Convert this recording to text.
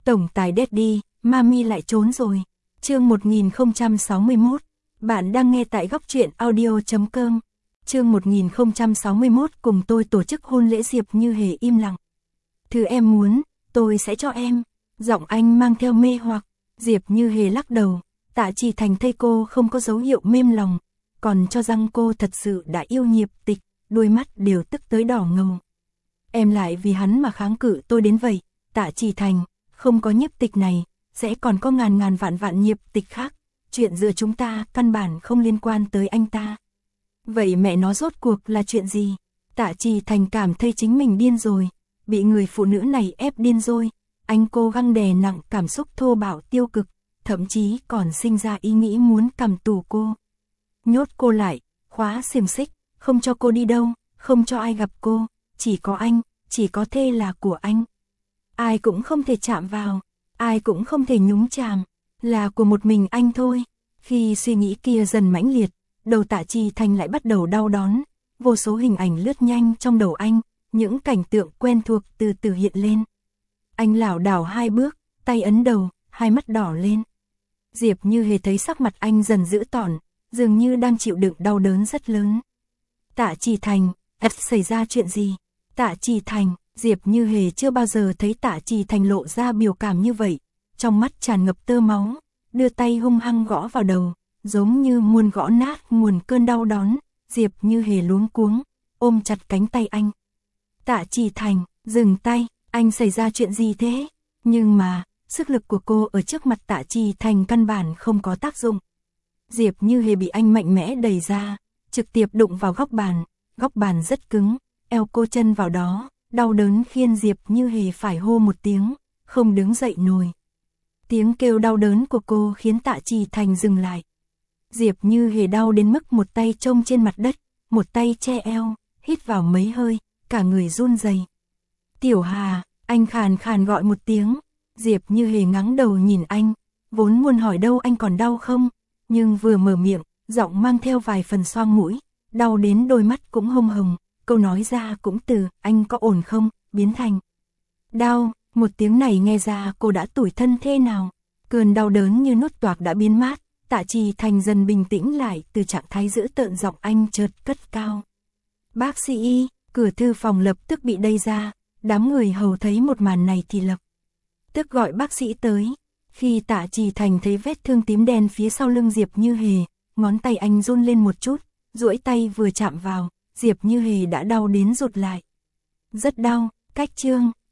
Tổng tài Daddy, Mami lại trốn rồi. Chương 1061. Bạn đang nghe tại góc truyện audio.com. Chương 1061 cùng tôi tổ chức hôn lễ. Diệp Như Hề im lặng. Thứ em muốn, tôi sẽ cho em. Giọng anh mang theo mê hoặc. Diệp Như Hề lắc đầu. Tạ Trì Thành thấy cô không có dấu hiệu mềm lòng, còn cho rằng cô thật sự đã yêu Nhiếp Tịch, đôi mắt đều tức tới đỏ ngầu. Em lại vì hắn mà kháng cự tôi đến vậy. Tạ Trì Thành, không có Nhiếp Tịch này, sẽ còn có ngàn vạn Nhiếp Tịch khác. Chuyện giữa chúng ta căn bản không liên quan tới anh ta. Vậy mẹ nó rốt cuộc là chuyện gì? Tạ Trì Thành cảm thấy chính mình điên rồi, bị người phụ nữ này ép điên rồi. Anh cố gắng đè nặng cảm xúc thô bạo tiêu cực, thậm chí còn sinh ra ý nghĩ muốn cầm tù cô. Nhốt cô lại, khóa xiềng xích, không cho cô đi đâu, không cho ai gặp cô, chỉ có anh, chỉ có thê là của anh. Ai cũng không thể chạm vào, ai cũng không thể nhúng chàm, là của một mình anh thôi. Khi suy nghĩ kia dần mãnh liệt, đầu Tạ Trì Thành lại bắt đầu đau đớn, vô số hình ảnh lướt nhanh trong đầu anh, những cảnh tượng quen thuộc từ từ hiện lên. Anh lảo đảo hai bước, tay ấn đầu, hai mắt đỏ lên. Diệp Như Hề thấy sắc mặt anh dần dữ tợn, dường như đang chịu đựng đau đớn rất lớn. Tạ Trì Thành, xảy ra chuyện gì? Tạ Trì Thành, Diệp Như Hề chưa bao giờ thấy Tạ Trì Thành lộ ra biểu cảm như vậy, trong mắt tràn ngập tơ máu, đưa tay hung hăng gõ vào đầu, giống như muốn gõ nát nguồn cơn đau đớn. Diệp Như Hề luống cuống, ôm chặt cánh tay anh. Tạ Trì Thành, dừng tay, anh xảy ra chuyện gì thế? Nhưng mà, sức lực của cô ở trước mặt Tạ Trì Thành căn bản không có tác dụng. Diệp Như Hề bị anh mạnh mẽ đẩy ra, trực tiếp đụng vào góc bàn rất cứng, eo cô chân vào đó, đau đớn khiến Diệp Như Hề phải hô một tiếng, không đứng dậy nổi. Tiếng kêu đau đớn của cô khiến Tạ Trì Thành dừng lại. Diệp Như Hề đau đến mức một tay chôn trên mặt đất, một tay che eo, hít vào mấy hơi, cả người run rẩy. Tiểu Hà, anh khàn khàn gọi một tiếng. Diệp Như Hề ngẩng đầu nhìn anh, vốn muốn hỏi đâu anh còn đau không, nhưng vừa mở miệng, giọng mang theo vài phần xoang mũi, đau đến đôi mắt cũng hồng hồng, câu nói ra cũng từ anh có ổn không, biến thành đau. Một tiếng này nghe ra cô đã tủi thân thế nào. Cơn đau đớn như nút toạc đã biến mất. Tạ Trì Thành dần bình tĩnh lại, từ trạng thái dữ tợn giọng anh chợt cất cao. Bác sĩ Y. Cửa thư phòng lập tức bị đẩy ra, đám người hầu thấy một màn này thì lập tức gọi bác sĩ tới. Khi Tạ Trì Thành thấy vết thương tím đen phía sau lưng Diệp Như Hề, ngón tay anh run lên một chút, duỗi tay vừa chạm vào, Diệp Như Hề đã đau đến rụt lại. Rất đau, cách chương.